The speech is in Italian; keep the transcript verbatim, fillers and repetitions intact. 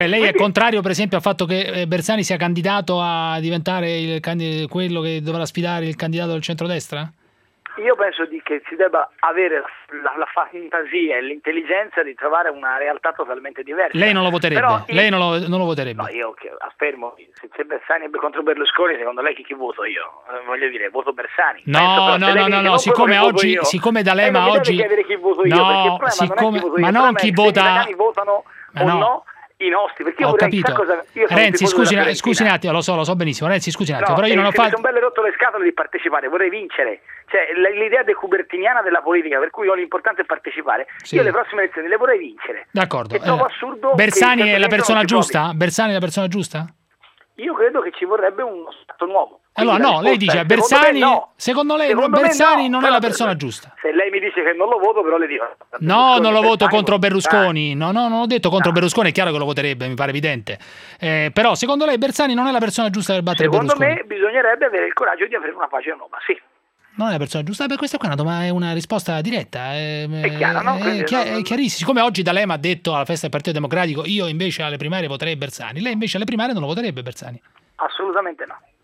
E lei è Quindi, contrario, per esempio, al fatto che Bersani sia candidato a diventare il candid- quello che dovrà sfidare il candidato del centrodestra? io penso di che si debba avere la, la fantasia e l'intelligenza di trovare una realtà totalmente diversa. Lei non lo voterebbe? Però Lei io, non lo, non lo voterebbe? no, io che affermo, se c'è Bersani contro Berlusconi, secondo lei chi, chi voto io? Eh, voglio dire, voto Bersani. No, Penso, però, no, se lei no, mi no, dice, no, non siccome quello che voto oggi, io, siccome lei D'Alema non mi oggi... deve chiedere chi voto io, perché il No, problema siccome... non è chi voto io, ma il non problema chi è se gli vota... italiani votano Ma o no. no i nostri, perché io Ho vorrei, capito. sa cosa, io sono Renzi, un tifoso scusi, della un- scusi un Fiorentina. attimo, lo so, lo so benissimo. Renzi, scusi un attimo, No, però io non e ho se mi fatto... sono belle rotto le scatole di partecipare, vorrei vincere. Cioè, l- l'idea decubertiniana della politica, per cui l'importante è partecipare, Sì. io le prossime elezioni le vorrei vincere. D'accordo. E trovo Eh, assurdo Bersani che il è la centrodestra persona non ci provi. giusta? Bersani è la persona giusta? Io credo che ci vorrebbe uno stato nuovo. Allora Quindi la no, lei risposta dice è, secondo Bersani, me no. secondo lei Secondo me Bersani no, non è la però, persona giusta. Se lei mi dice che non lo voto, però le dico... No, non lo voto Bersani, contro dai. Berlusconi. No, no, non ho detto contro No. Berlusconi, è chiaro che lo voterebbe, mi pare evidente. Eh, però secondo lei Bersani non è la persona giusta per battere Secondo Berlusconi? me bisognerebbe avere il coraggio di avere una pace nuova, sì. Non è la persona giusta, beh, questa qua è una, doma- è una risposta diretta, è, È chiara, no? è, Quindi chia- non- è chiarissimo. Siccome oggi D'Alema ha detto alla festa del Partito Democratico io invece alle primarie voterei Bersani, lei invece alle primarie non lo voterebbe Bersani. Assolutamente no.